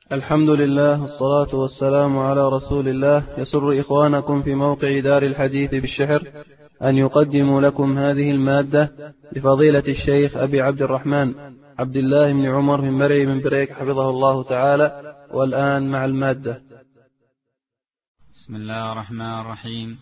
الحمد لله والصلاة والسلام على رسول الله. يسر إخوانكم في موقع دار الحديث بالشحر أن يقدموا لكم هذه المادة لفضيلة الشيخ أبي عبد الرحمن عبد الله بن عمر من مرعي من بريك حفظه الله تعالى. والآن مع المادة. بسم الله الرحمن الرحيم.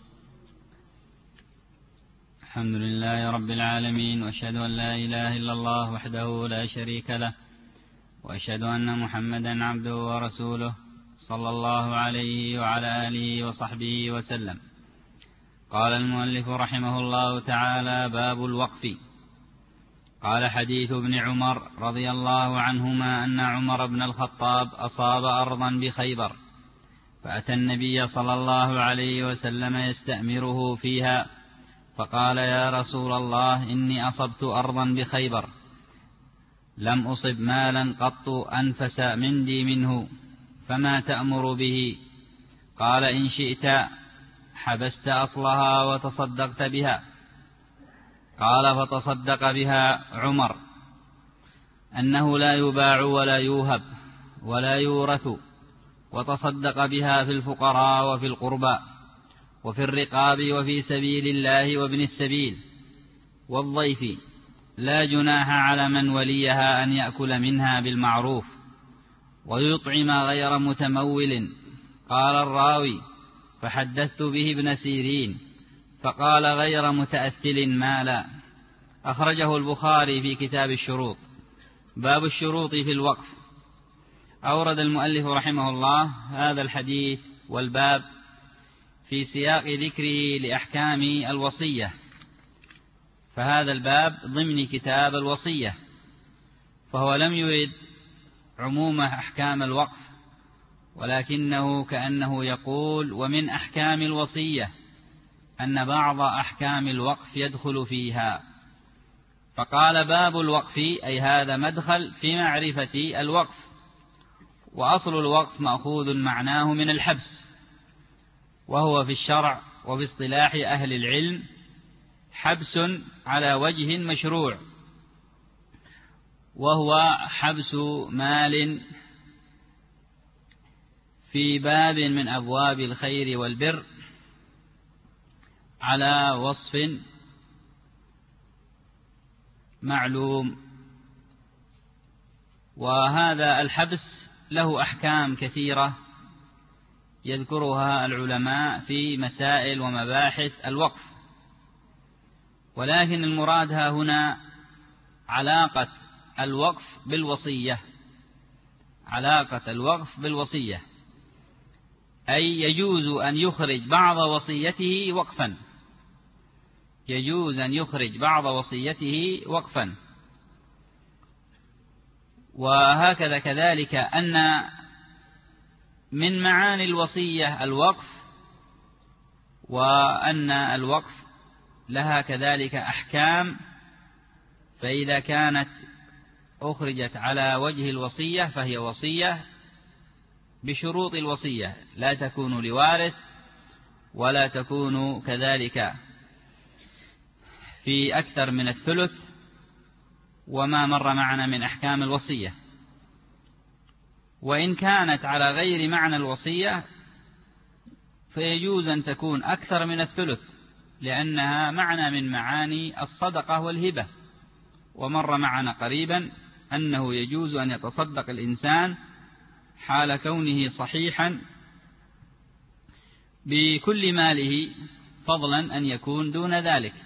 الحمد لله رب العالمين، وأشهد أن لا إله إلا الله وحده لا شريك له، وأشهد أن محمدا عبده ورسوله صلى الله عليه وعلى آله وصحبه وسلم. قال المؤلف رحمه الله تعالى: باب الوقف. قال: حديث ابن عمر رضي الله عنهما أن عمر بن الخطاب أصاب أرضا بخيبر، فأتى النبي صلى الله عليه وسلم يستأمره فيها، فقال: يا رسول الله، إني أصبت أرضا بخيبر، لم أصب مالا قط أنفس مندي منه، فما تأمر به؟ قال: إن شئت حبست أصلها وتصدقت بها. قال: فتصدق بها عمر أنه لا يباع ولا يوهب ولا يورث، وتصدق بها في الفقراء وفي القربى وفي الرقاب وفي سبيل الله وابن السبيل والضيف، لا جناح على من وليها أن يأكل منها بالمعروف ويطعم غير متمول. قال الراوي: فحدثت به ابن سيرين، فقال: غير متأثل مالا. أخرجه البخاري في كتاب الشروط. باب الشروط في الوقف. أورد المؤلف رحمه الله هذا الحديث والباب في سياق ذكره لأحكام الوصية، فهذا الباب ضمن كتاب الوصية، فهو لم يرد عموم أحكام الوقف، ولكنه كأنه يقول: ومن أحكام الوصية أن بعض أحكام الوقف يدخل فيها. فقال: باب الوقف، أي هذا مدخل في معرفة الوقف. وأصل الوقف مأخوذ معناه من الحبس، وهو في الشرع وفي اصطلاح أهل العلم حبس على وجه مشروع، وهو حبس مال في باب من أبواب الخير والبر على وصف معلوم. وهذا الحبس له أحكام كثيرة يذكرها العلماء في مسائل ومباحث الوقف، ولكن المراد ها هنا علاقة الوقف بالوصية، علاقة الوقف بالوصية، أي يجوز أن يخرج بعض وصيته وقفا، يجوز أن يخرج بعض وصيته وقفا. وهكذا كذلك أن من معاني الوصية الوقف، وأن الوقف لها كذلك أحكام، فإذا كانت أخرجت على وجه الوصية فهي وصية بشروط الوصية، لا تكون لوارث ولا تكون كذلك في أكثر من الثلث، وما مر معنا من أحكام الوصية. وإن كانت على غير معنى الوصية فيجوز أن تكون أكثر من الثلث، لأنها معنى من معاني الصدقة والهبة. ومر معنا قريبا أنه يجوز أن يتصدق الإنسان حال كونه صحيحا بكل ماله، فضلا أن يكون دون ذلك.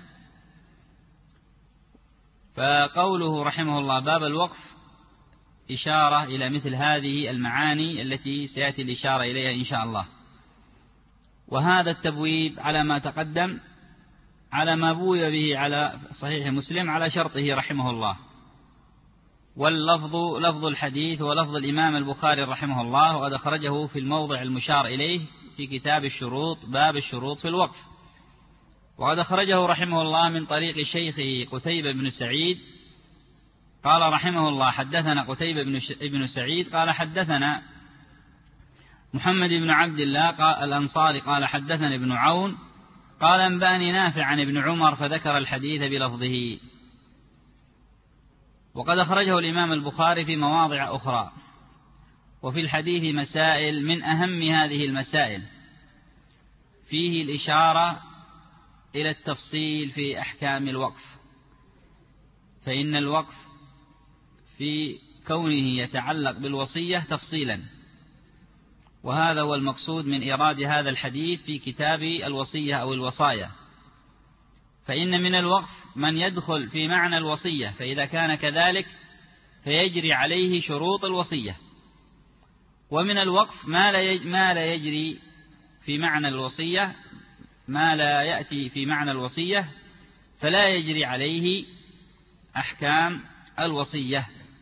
فقوله رحمه الله باب الوقف إشارة إلى مثل هذه المعاني التي سيأتي الإشارة إليها إن شاء الله. وهذا التبويب على ما تقدم، على ما بوي به على صحيح مسلم على شرطه رحمه الله، واللفظ لفظ الحديث ولفظ الإمام البخاري رحمه الله، وقد أخرجه في الموضع المشار إليه في كتاب الشروط، باب الشروط في الوقف. وقد أخرجه رحمه الله من طريق شيخه قتيبة بن سعيد قال رحمه الله: حدثنا قتيبة بن سعيد قال حدثنا محمد بن عبد الله الأنصاري قال حدثنا ابن عون قال أنبأني نافع عن ابن عمر، فذكر الحديث بلفظه. وقد أخرجه الإمام البخاري في مواضع أخرى. وفي الحديث مسائل من أهم هذه المسائل فيه الإشارة إلى التفصيل في أحكام الوقف، فإن الوقف في كونه يتعلق بالوصية تفصيلا، وهذا هو المقصود من إيراد هذا الحديث في كتاب الوصية أو الوصايا. فإن من الوقف من يدخل في معنى الوصية، فإذا كان كذلك فيجري عليه شروط الوصية، ومن الوقف ما لا يجري في معنى الوصية، ما لا يأتي في معنى الوصية فلا يجري عليه أحكام الوصية.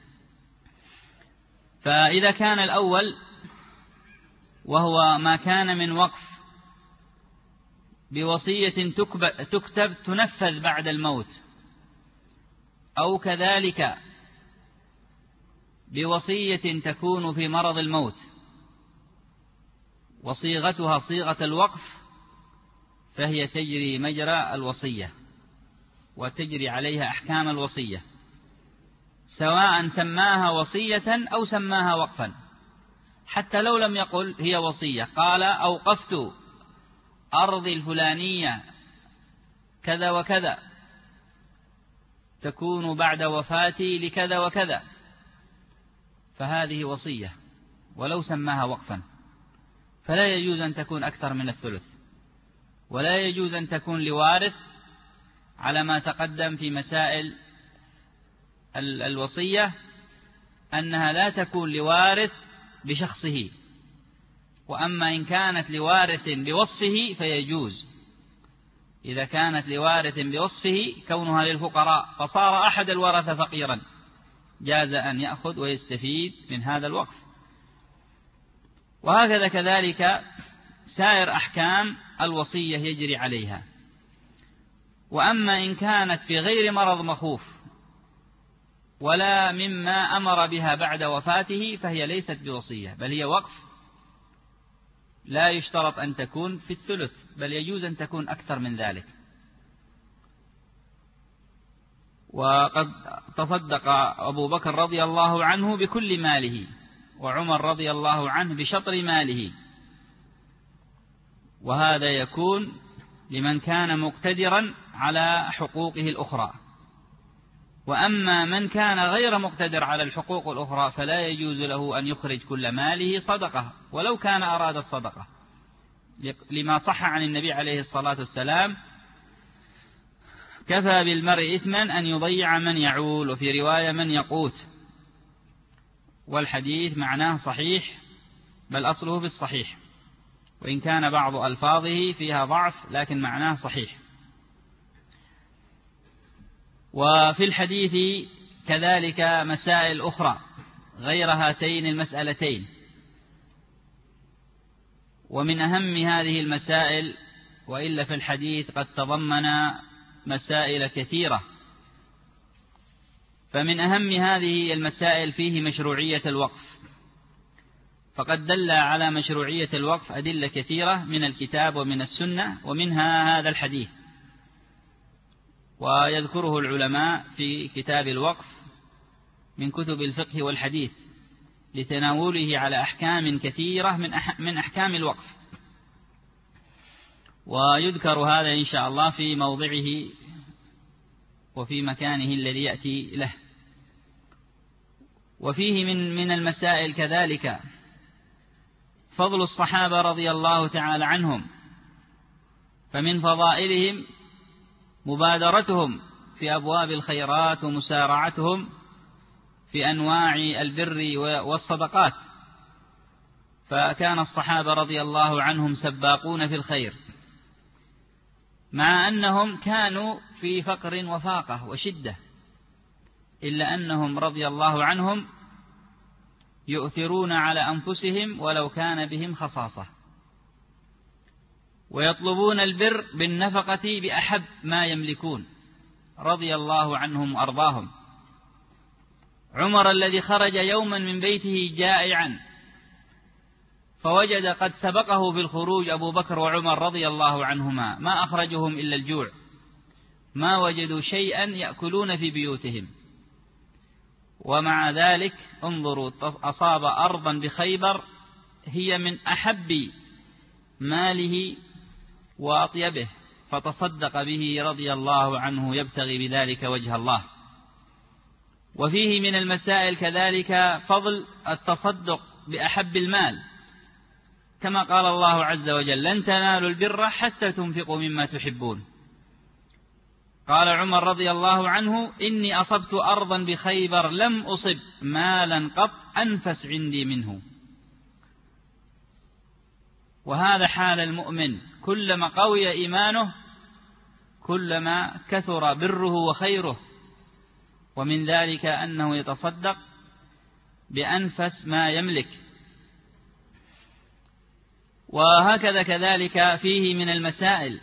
فإذا كان الأول وهو ما كان من وقف بوصية تكتب تنفذ بعد الموت، أو كذلك بوصية تكون في مرض الموت وصيغتها صيغة الوقف، فهي تجري مجرى الوصية وتجري عليها أحكام الوصية، سواء سماها وصية أو سماها وقفا. حتى لو لم يقل هي وصية، قال أوقفت أرضي الفلانية كذا وكذا تكون بعد وفاتي لكذا وكذا، فهذه وصية ولو سماها وقفا. فلا يجوز أن تكون أكثر من الثلث، ولا يجوز أن تكون لوارث على ما تقدم في مسائل الوصية، أنها لا تكون لوارث بشخصه، وأما إن كانت لوارث بوصفه فيجوز. إذا كانت لوارث بوصفه كونها للفقراء فصار أحد الورثة فقيرا، جاز أن يأخذ ويستفيد من هذا الوقف. وهكذا كذلك سائر أحكام الوصية يجري عليها. وأما إن كانت في غير مرض مخوف ولا مما أمر بها بعد وفاته فهي ليست بوصية، بل هي وقف، لا يشترط أن تكون في الثلث، بل يجوز أن تكون أكثر من ذلك. وقد تصدق أبو بكر رضي الله عنه بكل ماله، وعمر رضي الله عنه بشطر ماله، وهذا يكون لمن كان مقتدرا على حقوقه الأخرى. وأما من كان غير مقتدر على الحقوق الأخرى فلا يجوز له أن يخرج كل ماله صدقة ولو كان أراد الصدقة، لما صح عن النبي عليه الصلاة والسلام: كفى بالمرء إثما أن يضيع من يعول، وفي رواية من يقوت. والحديث معناه صحيح، بل أصله في الصحيح، وإن كان بعض ألفاظه فيها ضعف لكن معناه صحيح. وفي الحديث كذلك مسائل أخرى غير هاتين المسألتين، ومن أهم هذه المسائل، وإلا في الحديث قد تضمن مسائل كثيرة، فمن أهم هذه المسائل فيه مشروعية الوقف، فقد دل على مشروعية الوقف أدلة كثيرة من الكتاب ومن السنة، ومنها هذا الحديث، ويذكره العلماء في كتاب الوقف من كتب الفقه والحديث لتناوله على أحكام كثيرة من أحكام الوقف، ويذكر هذا إن شاء الله في موضعه وفي مكانه الذي يأتي له. وفيه من المسائل كذلك فضل الصحابة رضي الله تعالى عنهم، فمن فضائلهم مبادرتهم في أبواب الخيرات ومسارعتهم في أنواع البر والصدقات، فكان الصحابة رضي الله عنهم سباقون في الخير، مع أنهم كانوا في فقر وفاقة وشدة، إلا أنهم رضي الله عنهم يؤثرون على أنفسهم ولو كان بهم خصاصة، ويطلبون البر بالنفقة بأحب ما يملكون رضي الله عنهم وأرضاهم. عمر الذي خرج يوما من بيته جائعا فوجد قد سبقه بالخروج أبو بكر وعمر رضي الله عنهما، ما أخرجهم إلا الجوع، ما وجدوا شيئا يأكلون في بيوتهم، ومع ذلك انظروا أصاب أرضا بخيبر هي من أحب ماله وأطيبه، فتصدق به رضي الله عنه يبتغي بذلك وجه الله. وفيه من المسائل كذلك فضل التصدق بأحب المال، كما قال الله عز وجل: لن تنالوا البر حتى تنفقوا مما تحبون. قال عمر رضي الله عنه: إني أصبت أرضا بخيبر لم أصب مالا قط أنفس عندي منه. وهذا حال المؤمن، كلما قوي إيمانه كلما كثر بره وخيره، ومن ذلك أنه يتصدق بأنفس ما يملك. وهكذا كذلك فيه من المسائل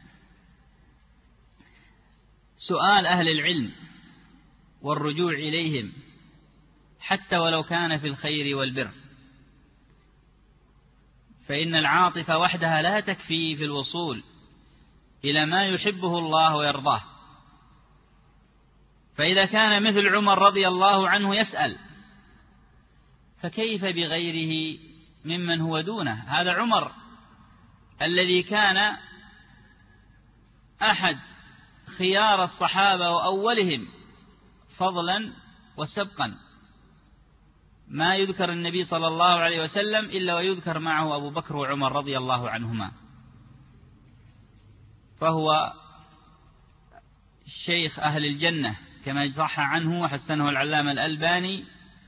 سؤال أهل العلم والرجوع إليهم حتى ولو كان في الخير والبر، فإن العاطفة وحدها لا تكفي في الوصول إلى ما يحبه الله ويرضاه. فإذا كان مثل عمر رضي الله عنه يسأل، فكيف بغيره ممن هو دونه؟ هذا عمر الذي كان أحد خيار الصحابة وأولهم فضلا وسبقا، ما يذكر النبي صلى الله عليه وسلم إلا ويذكر معه أبو بكر وعمر رضي الله عنهما، فهو شيخ أهل الجنة كما صح عنه وحسنه العلامة الألباني،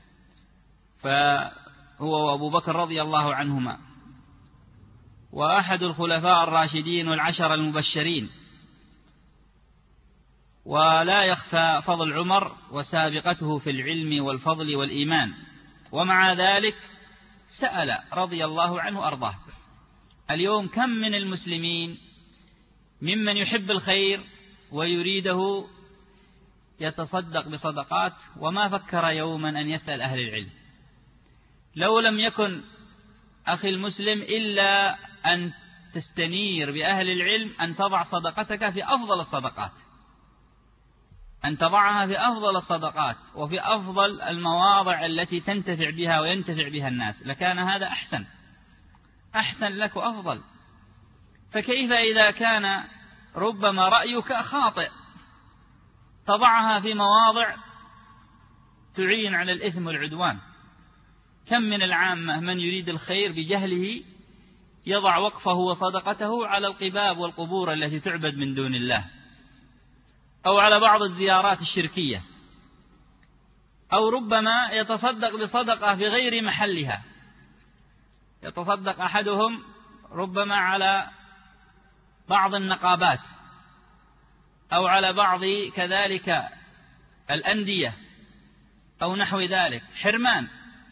فهو وأبو بكر رضي الله عنهما، وأحد الخلفاء الراشدين والعشر المبشرين. ولا يخفى فضل عمر وسابقته في العلم والفضل والإيمان، ومع ذلك سأل رضي الله عنه أرضاه. اليوم كم من المسلمين ممن يحب الخير ويريده يتصدق بصدقات وما فكر يوما أن يسأل أهل العلم. لو لم يكن أخي المسلم إلا أن تستنير بأهل العلم أن تضع صدقتك في أفضل الصدقات، أن تضعها في أفضل الصدقات وفي أفضل المواضع التي تنتفع بها وينتفع بها الناس، لكان هذا أحسن لك وأفضل. فكيف إذا كان ربما رأيك خاطئ تضعها في مواضع تعين على الإثم والعدوان؟ كم من العامة من يريد الخير بجهله يضع وقفه وصدقته على القباب والقبور التي تعبد من دون الله، أو على بعض الزيارات الشركية، أو ربما يتصدق بصدقة في غير محلها. يتصدق أحدهم ربما على بعض النقابات أو على بعض كذلك الأندية أو نحو ذلك، حرمان،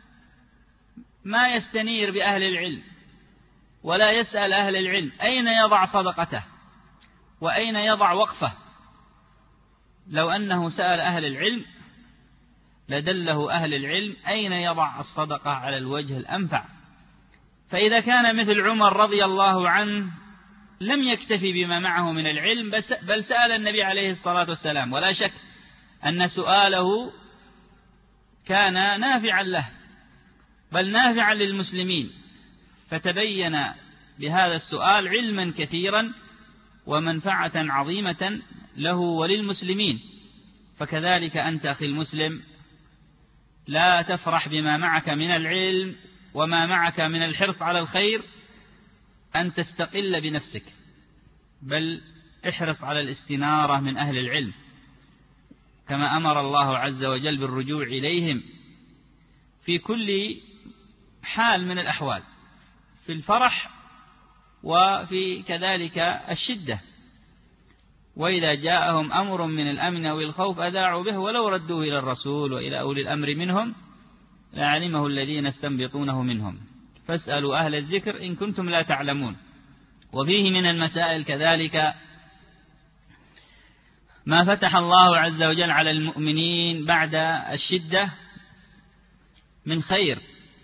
ما يستنير بأهل العلم ولا يسأل أهل العلم أين يضع صدقته وأين يضع وقفه. لو أنه سأل أهل العلم لدله أهل العلم أين يضع الصدقة على الوجه الأنفع. فإذا كان مثل عمر رضي الله عنه لم يكتفي بما معه من العلم بل سأل النبي عليه الصلاة والسلام، ولا شك أن سؤاله كان نافعا له بل نافعا للمسلمين، فتبين بهذا السؤال علما كثيرا ومنفعة عظيمة له وللمسلمين. فكذلك أنت أخي المسلم لا تفرح بما معك من العلم وما معك من الحرص على الخير أن تستقل بنفسك، بل احرص على الاستنارة من أهل العلم كما أمر الله عز وجل بالرجوع إليهم في كل حال من الأحوال، في الفرح وفي كذلك الشدة. وإذا جاءهم أمر من الأمن أو الخوف أذاعوا به ولو ردوه إلى الرسول وإلى أولي الأمر منهم لعلمه الذين يستنبطونه منهم، فاسألوا أهل الذكر إن كنتم لا تعلمون. وفيه من المسائل كذلك ما فتح الله عز وجل على المؤمنين بعد الشدة من خير،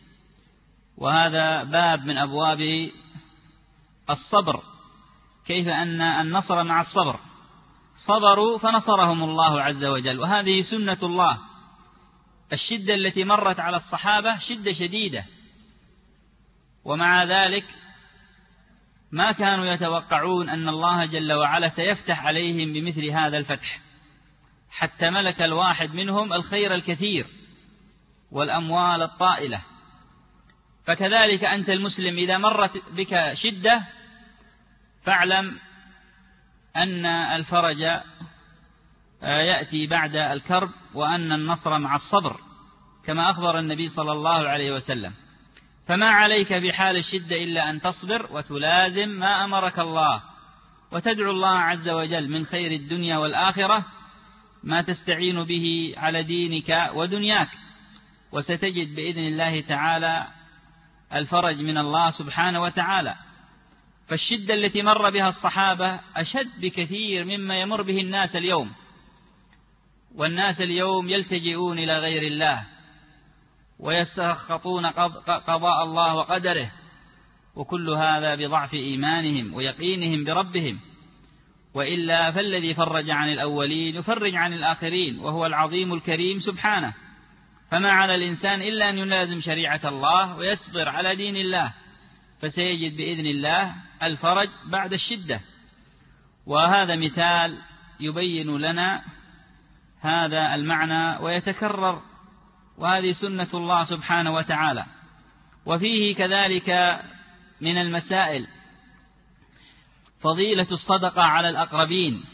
وهذا باب من أبواب الصبر، كيف أن النصر مع الصبر، صبروا فنصرهم الله عز وجل، وهذه سنة الله الشدة التي مرت على الصحابة شدة شديدة، ومع ذلك ما كانوا يتوقعون أن الله جل وعلا سيفتح عليهم بمثل هذا الفتح، حتى ملك الواحد منهم الخير الكثير والأموال الطائلة. فكذلك أنت المسلم إذا مرت بك شدة فاعلم أن الفرج يأتي بعد الكرب، وأن النصر مع الصبر، كما أخبر النبي صلى الله عليه وسلم. فما عليك بحال الشدة إلا أن تصبر وتلازم ما أمرك الله، وتدعو الله عز وجل من خير الدنيا والآخرة ما تستعين به على دينك ودنياك، وستجد بإذن الله تعالى الفرج من الله سبحانه وتعالى. فالشدة التي مر بها الصحابة أشد بكثير مما يمر به الناس اليوم، والناس اليوم يلتجئون إلى غير الله ويستسخطون قضاء الله وقدره، وكل هذا بضعف إيمانهم ويقينهم بربهم. وإلا فالذي فرج عن الأولين يفرج عن الآخرين، وهو العظيم الكريم سبحانه. فما على الإنسان إلا أن يلازم شريعة الله ويصبر على دين الله، فسيجد بإذن الله الفرج بعد الشدة. وهذا مثال يبين لنا هذا المعنى ويتكرر، وهذه سنة الله سبحانه وتعالى. وفيه كذلك من المسائل فضيلة الصدقة على الأقربين،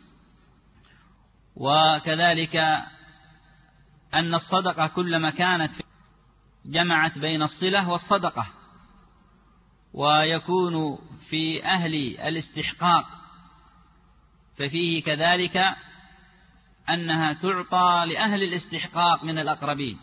وكذلك أن الصدقة كلما كانت جمعت بين الصلة والصدقة، ويكون في أهل الاستحقاق، ففيه كذلك أنها تعطى لأهل الاستحقاق من الأقربين.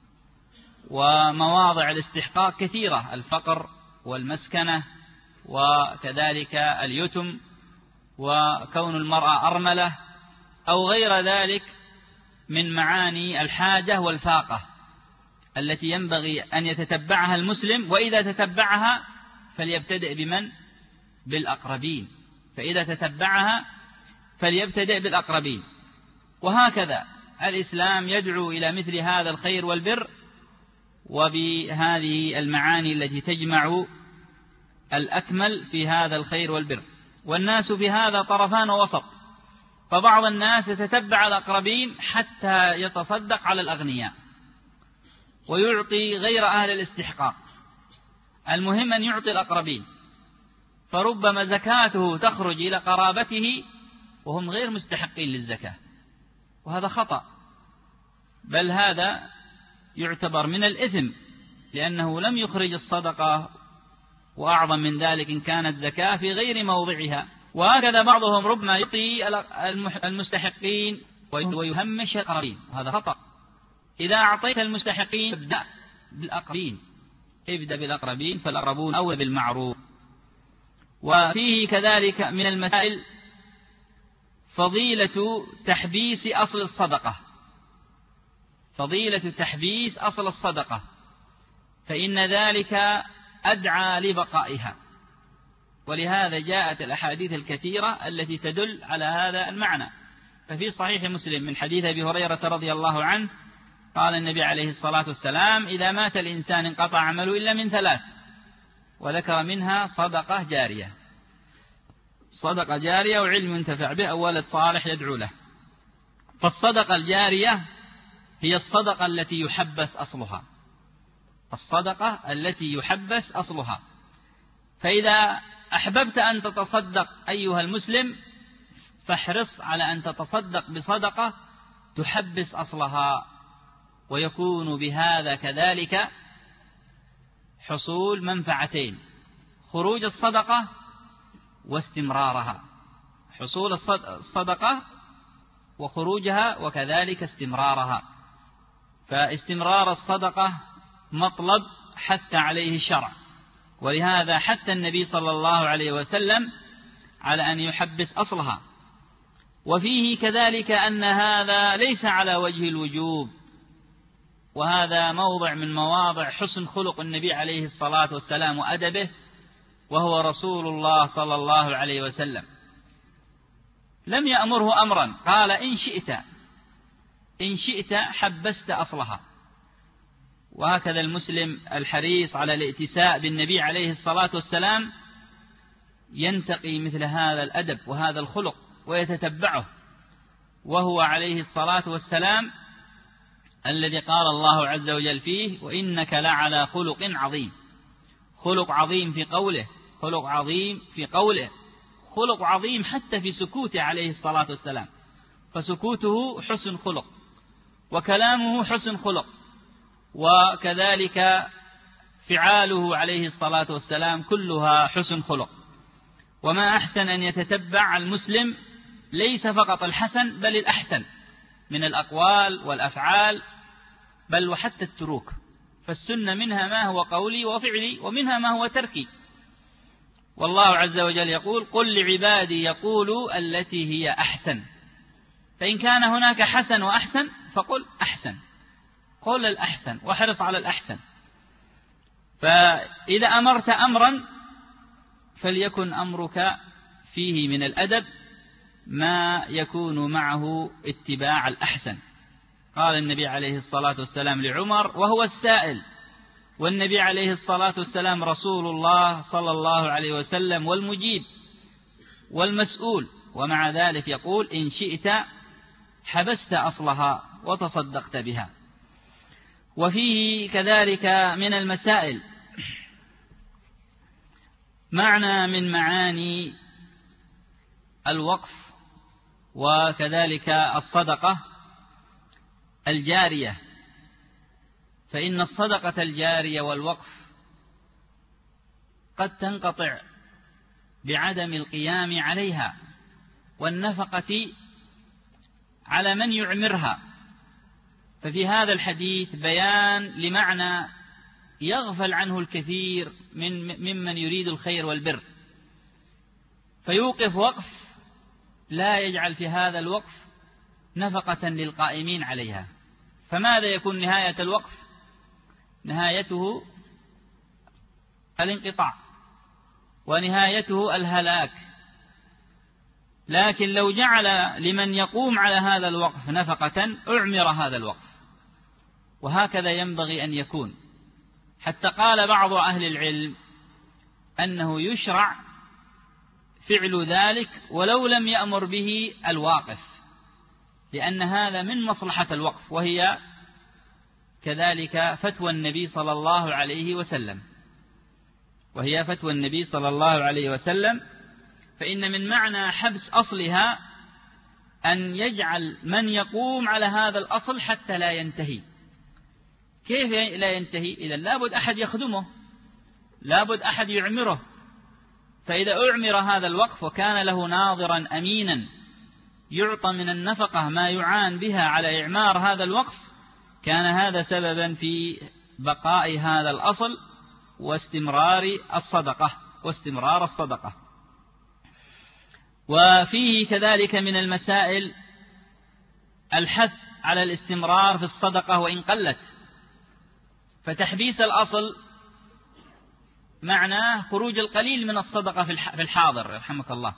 ومواضع الاستحقاق كثيرة: الفقر والمسكنة، وكذلك اليتم، وكون المرأة أرملة، أو غير ذلك من معاني الحاجة والفاقة التي ينبغي أن يتتبعها المسلم. وإذا تتبعها فليبتدئ بمن؟ بالأقربين. فإذا تتبعها فليبتدئ بالأقربين. وهكذا الإسلام يدعو إلى مثل هذا الخير والبر، وبهذه المعاني التي تجمع الأكمل في هذا الخير والبر. والناس في هذا طرفان ووسط، فبعض الناس يتتبع الأقربين حتى يتصدق على الأغنياء ويعطي غير أهل الاستحقاق. المهم أن يعطي الأقربين، فربما زكاته تخرج إلى قرابته وهم غير مستحقين للزكاة، وهذا خطأ، بل هذا يعتبر من الإثم، لأنه لم يخرج الصدقة، وأعظم من ذلك إن كانت زكاة في غير موضعها. وهكذا بعضهم ربما يعطي المستحقين ويهمش الأقربين، وهذا خطأ. إذا أعطيت المستحقين ابدأ بالأقربين، ابدأ بالأقربين، فالأقربون أولى بالمعروف. وفيه كذلك من المسائل فضيلة تحبيس أصل الصدقة، فضيلة تحبيس أصل الصدقة، فإن ذلك أدعى لبقائها. ولهذا جاءت الأحاديث الكثيرة التي تدل على هذا المعنى. ففي صحيح مسلم من حديث أبي هريرة رضي الله عنه قال النبي عليه الصلاة والسلام: إذا مات الإنسان انقطع عمله إلا من ثلاث، وذكر منها صدقة جارية، صدقة جارية وعلم ينتفع به أو ولد صالح يدعو له. فالصدقة الجارية هي الصدقة التي يحبس أصلها، الصدقة التي يحبس أصلها. فإذا أحببت أن تتصدق أيها المسلم فاحرص على أن تتصدق بصدقة تحبس أصلها، ويكون بهذا كذلك حصول منفعتين: خروج الصدقة واستمرارها، حصول الصدقة وخروجها، وكذلك استمرارها. فاستمرار الصدقة مطلب حث عليه الشرع، ولهذا حث النبي صلى الله عليه وسلم على أن يحبس أصلها. وفيه كذلك أن هذا ليس على وجه الوجوب، وهذا موضع من مواضع حسن خلق النبي عليه الصلاة والسلام وأدبه، وهو رسول الله صلى الله عليه وسلم. لم يأمره أمرا، قال: إن شئت حبست أصلها. وهكذا المسلم الحريص على الائتساء بالنبي عليه الصلاة والسلام ينتقي مثل هذا الأدب وهذا الخلق ويتتبعه، وهو عليه الصلاة والسلام الذي قال الله عز وجل فيه: وإنك لعلى خلق عظيم. خلق عظيم في قوله، خلق عظيم في قوله، خلق عظيم حتى في سكوته عليه الصلاة والسلام، فسكوته حسن خلق، وكلامه حسن خلق، وكذلك فعاله عليه الصلاة والسلام كلها حسن خلق. وما أحسن أن يتتبع المسلم ليس فقط الحسن بل الأحسن من الأقوال والأفعال، بل وحتى التروك، فالسنة منها ما هو قولي وفعلي، ومنها ما هو تركي. والله عز وجل يقول: قل لعبادي يقولوا التي هي أحسن. فإن كان هناك حسن وأحسن فقل أحسن، قل الأحسن واحرص على الأحسن. فإذا أمرت أمرا فليكن أمرك فيه من الأدب ما يكون معه اتباع الأحسن. قال النبي عليه الصلاة والسلام لعمر وهو السائل، والنبي عليه الصلاة والسلام رسول الله صلى الله عليه وسلم والمجيب والمسؤول، ومع ذلك يقول: إن شئت حبست أصلها وتصدقت بها. وفيه كذلك من المسائل معنى من معاني الوقف وكذلك الصدقة الجارية، فإن الصدقة الجارية والوقف قد تنقطع بعدم القيام عليها والنفقة على من يعمرها. ففي هذا الحديث بيان لمعنى يغفل عنه الكثير ممن يريد الخير والبر، فيوقف وقف لا يجعل في هذا الوقف نفقة للقائمين عليها. فماذا يكون نهاية الوقف؟ نهايته الانقطاع ونهايته الهلاك. لكن لو جعل لمن يقوم على هذا الوقف نفقة أعمر هذا الوقف، وهكذا ينبغي أن يكون. حتى قال بعض أهل العلم أنه يشرع فعل ذلك ولو لم يأمر به الواقف، لأن هذا من مصلحة الوقف، وهي كذلك فتوى النبي صلى الله عليه وسلم، وهي فتوى النبي صلى الله عليه وسلم. فإن من معنى حبس أصلها أن يجعل من يقوم على هذا الأصل حتى لا ينتهي. كيف لا ينتهي؟ إذا لابد أحد يخدمه، لابد أحد يعمره. فإذا أعمر هذا الوقف وكان له ناظرا أمينا يعطى من النفقة ما يعان بها على إعمار هذا الوقف، كان هذا سببا في بقاء هذا الأصل واستمرار الصدقة. وفيه كذلك من المسائل الحث على الاستمرار في الصدقة وإن قلت. فتحبيس الأصل معناه خروج القليل من الصدقة في الحاضر، رحمك الله،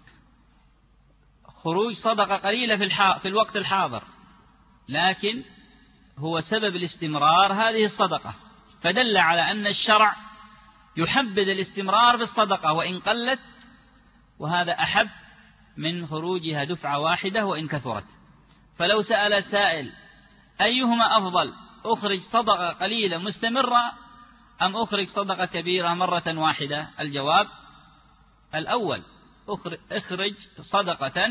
خروج صدقة قليلة في الوقت الحاضر، لكن هو سبب الاستمرار هذه الصدقة. فدل على أن الشرع يحبذ الاستمرار في الصدقة وإن قلت، وهذا أحب من خروجها دفعة واحدة وإن كثرت. فلو سأل السائل أيهما أفضل، أخرج صدقة قليلة مستمرة أم أخرج صدقة كبيرة مرة واحدة؟ الجواب الأول، اخرج صدقة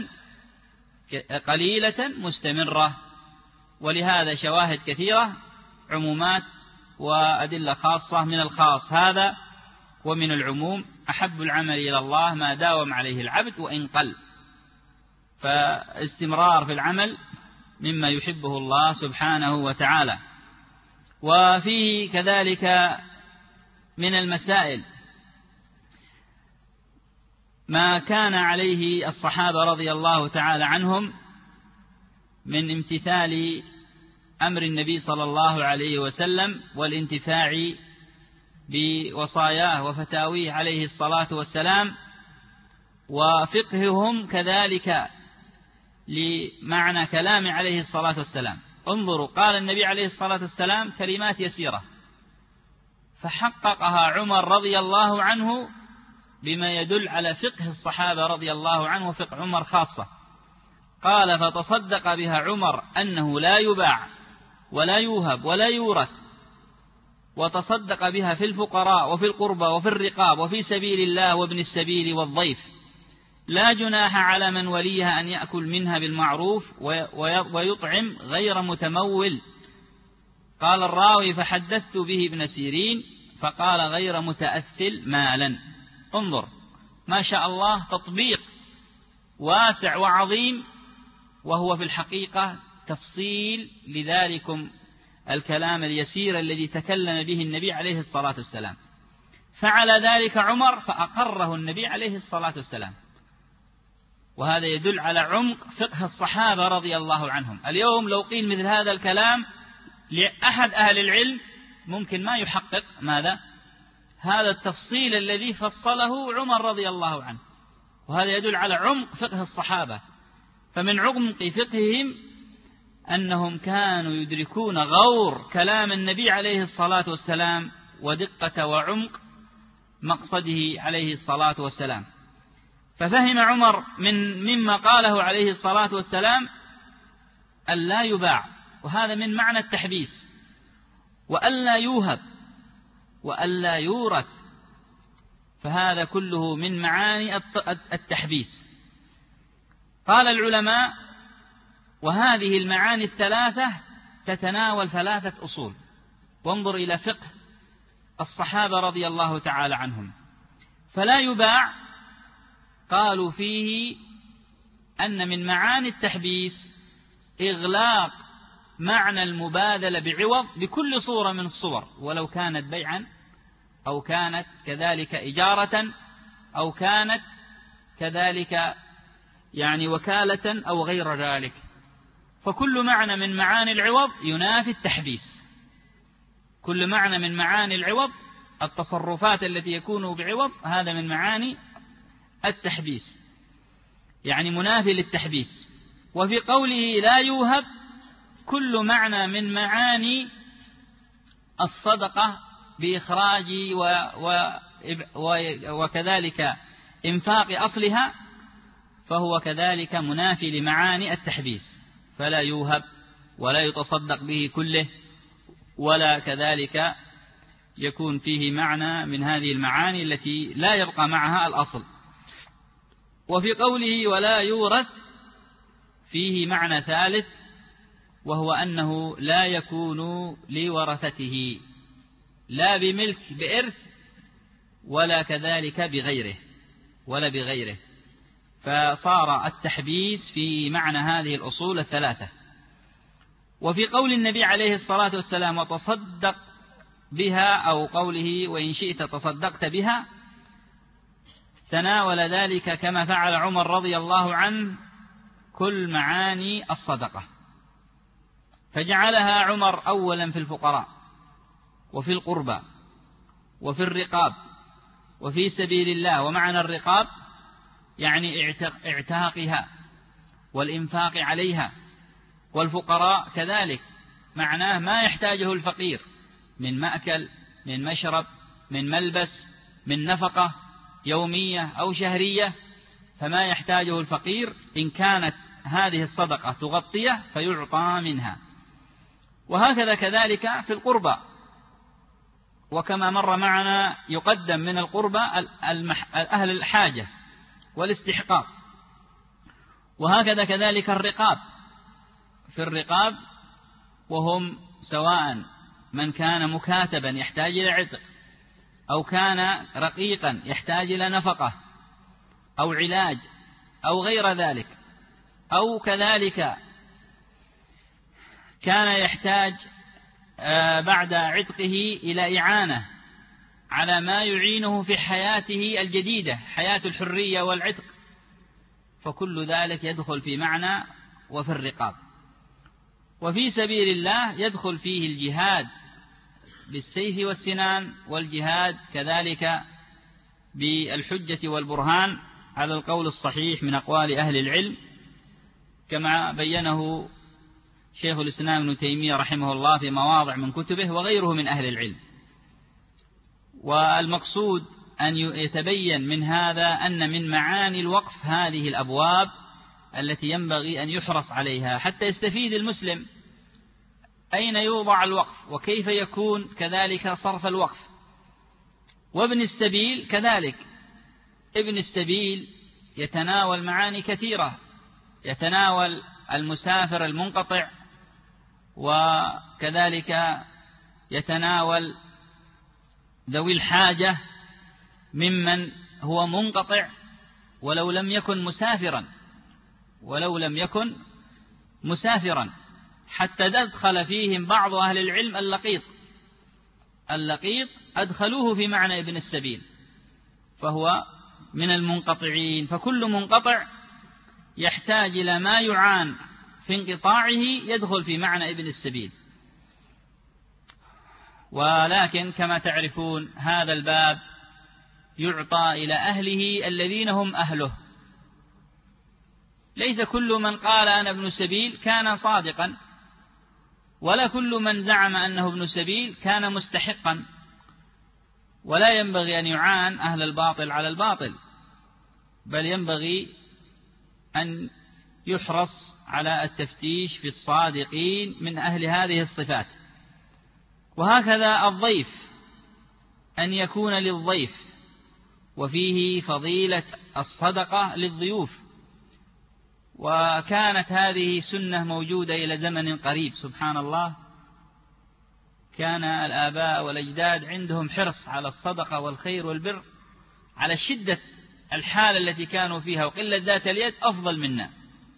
قليلة مستمرة. ولهذا شواهد كثيرة، عمومات وأدلة خاصة من الخاص هذا ومن العموم. أحب العمل إلى الله ما داوم عليه العبد وإن قل. فاستمرار في العمل مما يحبه الله سبحانه وتعالى. وفيه كذلك من المسائل ما كان عليه الصحابة رضي الله تعالى عنهم من امتثال أمر النبي صلى الله عليه وسلم والانتفاع بوصاياه وفتاويه عليه الصلاة والسلام، وفقههم كذلك لمعنى كلام عليه الصلاة والسلام. انظروا، قال النبي عليه الصلاة والسلام كلمات يسيرة فحققها عمر رضي الله عنه بما يدل على فقه الصحابة رضي الله عنه وفقه عمر خاصة. قال فتصدق بها عمر أنه لا يباع ولا يوهب ولا يورث، وتصدق بها في الفقراء وفي القربى وفي الرقاب وفي سبيل الله وابن السبيل والضيف، لا جناح على من وليها أن يأكل منها بالمعروف ويطعم غير متمول. قال الراوي فحدثت به ابن سيرين فقال غير متأثل مالا. انظر ما شاء الله، تطبيق واسع وعظيم، وهو في الحقيقة تفصيل لذلكم الكلام اليسير الذي تكلم به النبي عليه الصلاة والسلام. فعل ذلك عمر فأقره النبي عليه الصلاة والسلام، وهذا يدل على عمق فقه الصحابة رضي الله عنهم. اليوم لو قيل مثل هذا الكلام لأحد أهل العلم ممكن ما يحقق ماذا؟ هذا التفصيل الذي فصله عمر رضي الله عنه، وهذا يدل على عمق فقه الصحابة. فمن عمق فقههم أنهم كانوا يدركون غور كلام النبي عليه الصلاة والسلام ودقة وعمق مقصده عليه الصلاة والسلام. ففهم عمر مما قاله عليه الصلاة والسلام أن لا يباع، وهذا من معنى التحبيس، وأن لا يوهب، وأن لا يورث، فهذا كله من معاني التحبيس. قال العلماء وهذه المعاني الثلاثة تتناول ثلاثة أصول. وانظر إلى فقه الصحابة رضي الله تعالى عنهم. فلا يباع قالوا فيه أن من معاني التحبيس إغلاق معنى المبادلة بعوض بكل صورة من الصور، ولو كانت بيعا أو كانت كذلك إجارة أو كانت كذلك يعني وكالة أو غير ذلك. فكل معنى من معاني العوض ينافي التحبيس. كل معنى من معاني العوض، التصرفات التي يكون بعوض، هذا من معاني التحبيس، يعني منافي للتحبيس. وفي قوله لا يوهب كل معنى من معاني الصدقة بإخراج وكذلك إنفاق أصلها، فهو كذلك منافي لمعاني التحبيس. فلا يوهب ولا يتصدق به كله، ولا كذلك يكون فيه معنى من هذه المعاني التي لا يبقى معها الأصل. وفي قوله ولا يورث فيه معنى ثالث، وهو أنه لا يكون لورثته لا بملك بإرث ولا كذلك بغيره، فصار التحبيس في معنى هذه الأصول الثلاثة. وفي قول النبي عليه الصلاة والسلام وتصدق بها، أو قوله وإن شئت تصدقت بها، تناول ذلك كما فعل عمر رضي الله عنه كل معاني الصدقة، فجعلها عمر أولا في الفقراء وفي القربى وفي الرقاب وفي سبيل الله. ومعنى الرقاب يعني اعتاقها والإنفاق عليها، والفقراء كذلك معناه ما يحتاجه الفقير من مأكل، من مشرب، من ملبس، من نفقة يومية أو شهرية، فما يحتاجه الفقير إن كانت هذه الصدقة تغطيه فيعطى منها. وهكذا كذلك في القربى، وكما مر معنا يقدم من القربى أهل الحاجة والاستحقاق. وهكذا كذلك الرقاب، في الرقاب وهم سواء من كان مكاتبا يحتاج إلى عتق، أو كان رقيقا يحتاج إلى نفقة أو علاج أو غير ذلك، أو كذلك كان يحتاج بعد عتقه إلى إعانة على ما يعينه في حياته الجديدة، حياة الحرية والعتق، فكل ذلك يدخل في معنى وفي الرقاب. وفي سبيل الله يدخل فيه الجهاد بالسيف والسنان، والجهاد كذلك بالحجة والبرهان على القول الصحيح من أقوال أهل العلم. كما بينه شيخ الإسلام ابن تيمية رحمه الله في مواضع من كتبه وغيره من أهل العلم. والمقصود أن يتبين من هذا أن من معاني الوقف هذه الأبواب التي ينبغي أن يحرص عليها حتى يستفيد المسلم أين يوضع الوقف وكيف يكون كذلك صرف الوقف. وابن السبيل كذلك، ابن السبيل يتناول معاني كثيرة، يتناول المسافر المنقطع، وكذلك يتناول ذوي الحاجة ممن هو منقطع ولو لم يكن مسافرا حتى تدخل فيهم بعض أهل العلم اللقيط أدخلوه في معنى ابن السبيل، فهو من المنقطعين. فكل منقطع يحتاج إلى ما يعان في انقطاعه يدخل في معنى ابن السبيل. ولكن كما تعرفون هذا الباب يعطى إلى أهله الذين هم أهله، ليس كل من قال أنا ابن سبيل كان صادقا، ولا كل من زعم أنه ابن سبيل كان مستحقا، ولا ينبغي أن يعان أهل الباطل على الباطل، بل ينبغي أن يحرص على التفتيش في الصادقين من أهل هذه الصفات. وهكذا الضيف أن يكون للضيف، وفيه فضيلة الصدقة للضيوف. وكانت هذه سنة موجودة إلى زمن قريب، سبحان الله، كان الآباء والأجداد عندهم حرص على الصدقة والخير والبر على شدة الحالة التي كانوا فيها وقلة ذات اليد أفضل منا.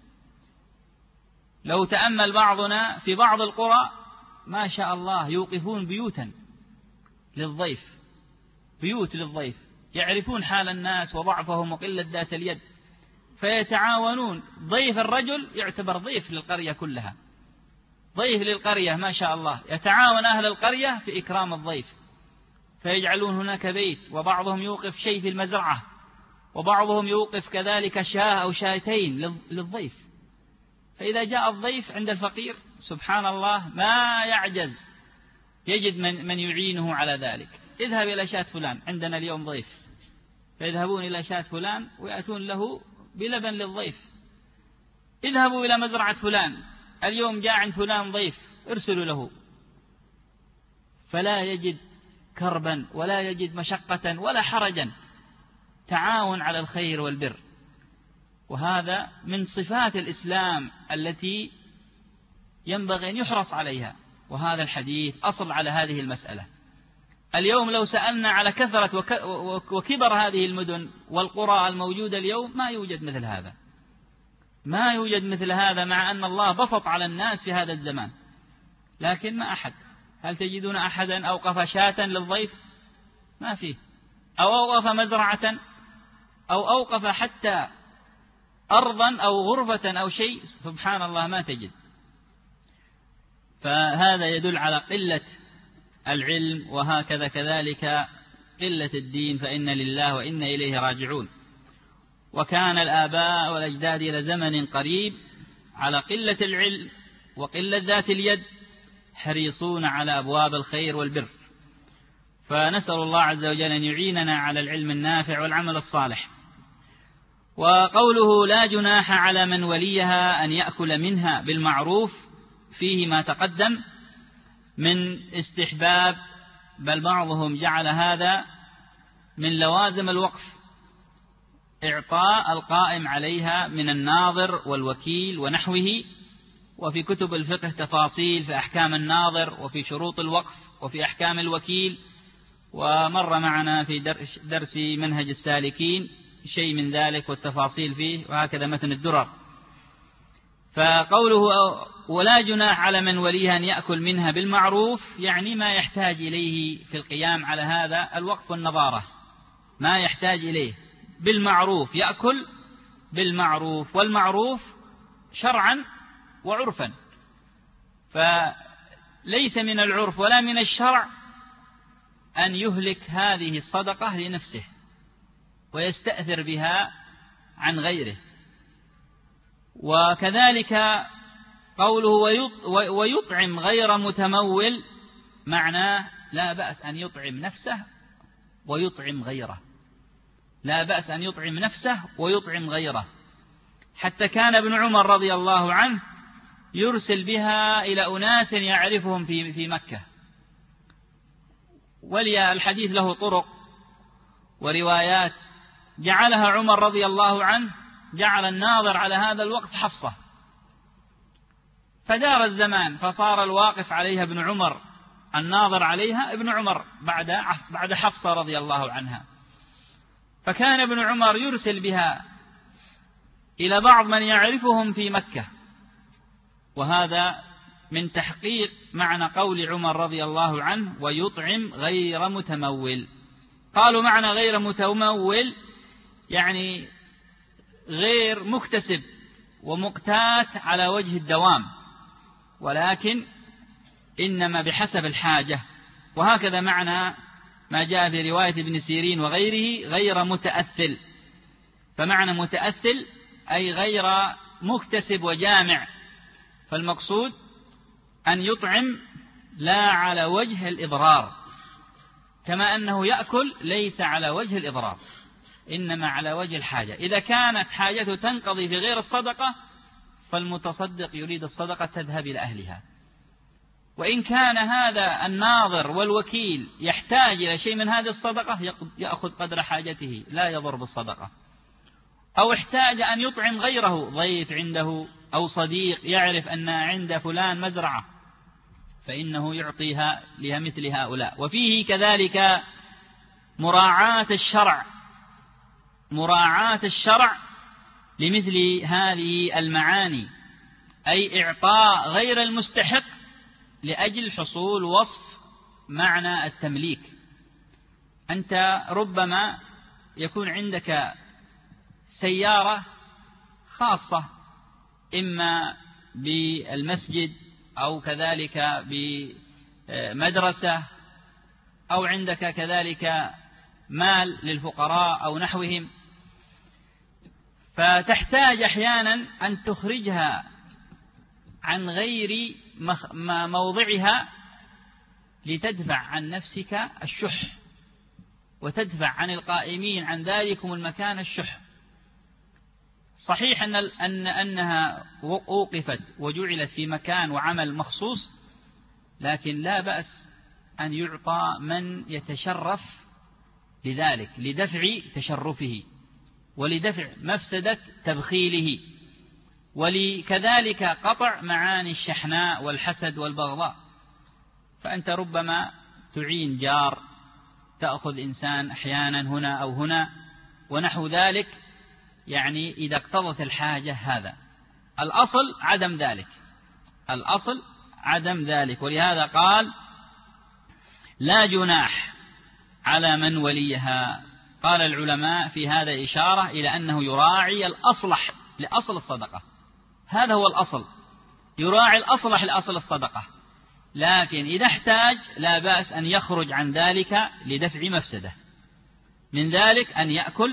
لو تأمل بعضنا في بعض القرى ما شاء الله يوقفون بيوتا للضيف، بيوت للضيف، يعرفون حال الناس وضعفهم وقلة ذات اليد، فيتعاونون. ضيف الرجل يعتبر ضيف للقرية كلها، ضيف للقرية ما شاء الله، يتعاون أهل القرية في إكرام الضيف، فيجعلون هناك بيت، وبعضهم يوقف شيء في المزرعة، وبعضهم يوقف كذلك شاة أو شاتين للضيف. فإذا جاء الضيف عند الفقير سبحان الله ما يعجز، يجد من يعينه على ذلك. اذهب إلى شاة فلان، عندنا اليوم ضيف، فيذهبون إلى شاة فلان ويأتون له بلبن للضيف. اذهبوا إلى مزرعة فلان، اليوم جاء عند فلان ضيف، ارسلوا له. فلا يجد كربا ولا يجد مشقة ولا حرجا، تعاون على الخير والبر. وهذا من صفات الإسلام التي ينبغي أن يحرص عليها، وهذا الحديث أصل على هذه المسألة. اليوم لو سألنا على كثرة وكبر هذه المدن والقرى الموجودة اليوم ما يوجد مثل هذا، ما يوجد مثل هذا، مع أن الله بسط على الناس في هذا الزمان، لكن ما أحد. هل تجدون أحدا أوقف شاة للضيف؟ ما فيه. أو أوقف مزرعة، أو أوقف حتى أرضا أو غرفة أو شيء، سبحان الله ما تجد. فهذا يدل على قلة العلم، وهكذا كذلك قلة الدين، فإن لله وإنا إليه راجعون. وكان الآباء والأجداد إلى زمن قريب على قلة العلم وقلة ذات اليد حريصون على أبواب الخير والبر. فنسأل الله عز وجل أن يعيننا على العلم النافع والعمل الصالح. وقوله لا جناح على من وليها أن يأكل منها بالمعروف فيه ما تقدم من استحباب، بل بعضهم جعل هذا من لوازم الوقف، إعطاء القائم عليها من الناظر والوكيل ونحوه. وفي كتب الفقه تفاصيل في أحكام الناظر وفي شروط الوقف وفي أحكام الوكيل، ومر معنا في درس منهج السالكين شيء من ذلك والتفاصيل فيه، وهكذا متن الدرر. فقوله ولا جناح على من وليها أن يأكل منها بالمعروف يعني ما يحتاج إليه في القيام على هذا الوقف والنظارة، ما يحتاج إليه بالمعروف، يأكل بالمعروف، والمعروف شرعا وعرفا. فليس من العرف ولا من الشرع أن يهلك هذه الصدقة لنفسه ويستأثر بها عن غيره. وكذلك قوله ويطعم غير متمول، معناه لا بأس أن يطعم نفسه ويطعم غيره، لا بأس أن يطعم نفسه ويطعم غيره. حتى كان ابن عمر رضي الله عنه يرسل بها إلى أناس يعرفهم في مكة، ولي الحديث له طرق وروايات. جعلها عمر رضي الله عنه، جعل الناظر على هذا الوقت حفصة، فدار الزمان فصار الواقف عليها ابن عمر، الناظر عليها ابن عمر بعد حفصة رضي الله عنها. فكان ابن عمر يرسل بها إلى بعض من يعرفهم في مكة، وهذا من تحقيق معنى قول عمر رضي الله عنه ويطعم غير متمول. قالوا معنى غير متمول يعني غير مكتسب ومقتات على وجه الدوام، ولكن إنما بحسب الحاجة. وهكذا معنى ما جاء في رواية ابن سيرين وغيره غير متأثل. فمعنى متأثل أي غير مكتسب وجامع، فالمقصود أن يطعم لا على وجه الإضرار، كما أنه يأكل ليس على وجه الإضرار، إنما على وجه الحاجة. إذا كانت حاجته تنقضي في غير الصدقة فالمتصدق يريد الصدقة تذهب إلى أهلها. وإن كان هذا الناظر والوكيل يحتاج إلى شيء من هذه الصدقة يأخذ قدر حاجته لا يضر بالصدقة. أو احتاج أن يطعم غيره، ضيف عنده أو صديق يعرف أن عند فلان مزرعة، فإنه يعطيها لمثل هؤلاء. وفيه كذلك مراعاة الشرع لمثل هذه المعاني، أي إعطاء غير المستحق لأجل حصول وصف معنى التمليك. أنت ربما يكون عندك سيارة خاصة إما بالمسجد أو كذلك بمدرسة، أو عندك كذلك مال للفقراء أو نحوهم، فتحتاج أحيانا أن تخرجها عن غير موضعها لتدفع عن نفسك الشح، وتدفع عن القائمين عن ذلكم المكان الشح. صحيح أنها أوقفت وجعلت في مكان وعمل مخصوص، لكن لا بأس أن يعطى من يتشرف لذلك لدفع تشرفه ولدفع مفسدة تبخيله، ولكذلك قطع معاني الشحناء والحسد والبغضاء. فأنت ربما تعين جار، تأخذ إنسان أحيانا هنا أو هنا ونحو ذلك، يعني إذا اقتضت الحاجة. هذا الأصل عدم ذلك، ولهذا قال لا جناح على من وليها. قال العلماء في هذا إشارة إلى أنه يراعي الأصلح لأصل الصدقة، هذا هو الأصل، يراعي الأصلح لأصل الصدقة، لكن إذا احتاج لا بأس أن يخرج عن ذلك لدفع مفسدة. من ذلك أن يأكل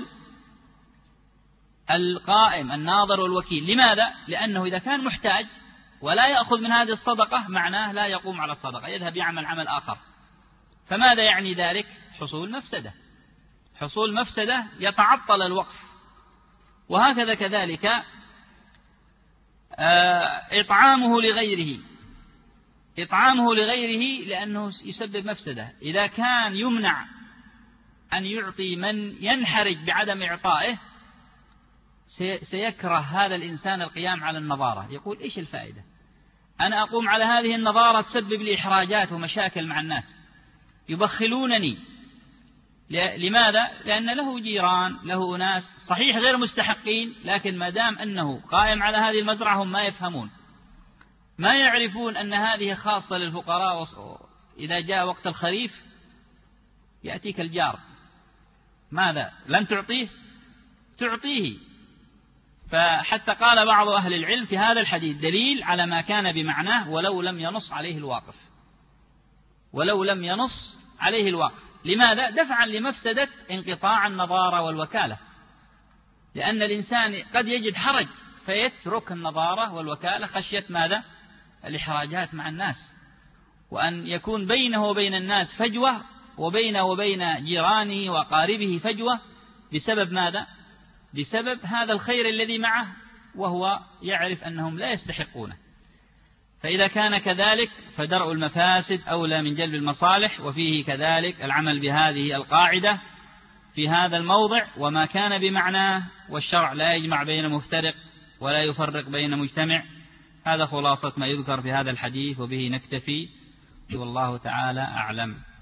القائم الناظر والوكيل. لماذا؟ لأنه إذا كان محتاج ولا يأخذ من هذه الصدقة معناه لا يقوم على الصدقة، يذهب يعمل عمل آخر. فماذا يعني ذلك؟ حصول مفسدة يتعطل الوقف. وهكذا كذلك إطعامه لغيره لأنه يسبب مفسدة. إذا كان يمنع أن يعطي من ينحرج بعدم إعطائه سيكره هذا الإنسان القيام على النظارة، يقول إيش الفائدة؟ أنا أقوم على هذه النظارة تسبب لي إحراجات ومشاكل مع الناس، يبخلونني. لماذا؟ لأن له جيران، له ناس صحيح غير مستحقين، لكن ما دام أنه قائم على هذه المزرعة هم ما يفهمون، ما يعرفون أن هذه خاصة للفقراء. إذا جاء وقت الخريف يأتيك الجار، ماذا؟ لن تعطيه. فحتى قال بعض أهل العلم في هذا الحديث دليل على ما كان بمعناه ولو لم ينص عليه الواقف. لماذا؟ دفعا لمفسدة انقطاع النظارة والوكالة، لأن الإنسان قد يجد حرج فيترك النظارة والوكالة خشية ماذا؟ الإحراجات مع الناس، وأن يكون بينه وبين الناس فجوة، وبينه وبين جيرانه وقاربه فجوة، بسبب ماذا؟ بسبب هذا الخير الذي معه وهو يعرف أنهم لا يستحقونه. فإذا كان كذلك فدرء المفاسد أولى من جلب المصالح، وفيه كذلك العمل بهذه القاعدة في هذا الموضع: وما كان بمعناه، والشرع لا يجمع بين مفترق ولا يفرق بين مجتمع. هذا خلاصة ما يذكر في هذا الحديث، وبه نكتفي، والله تعالى أعلم.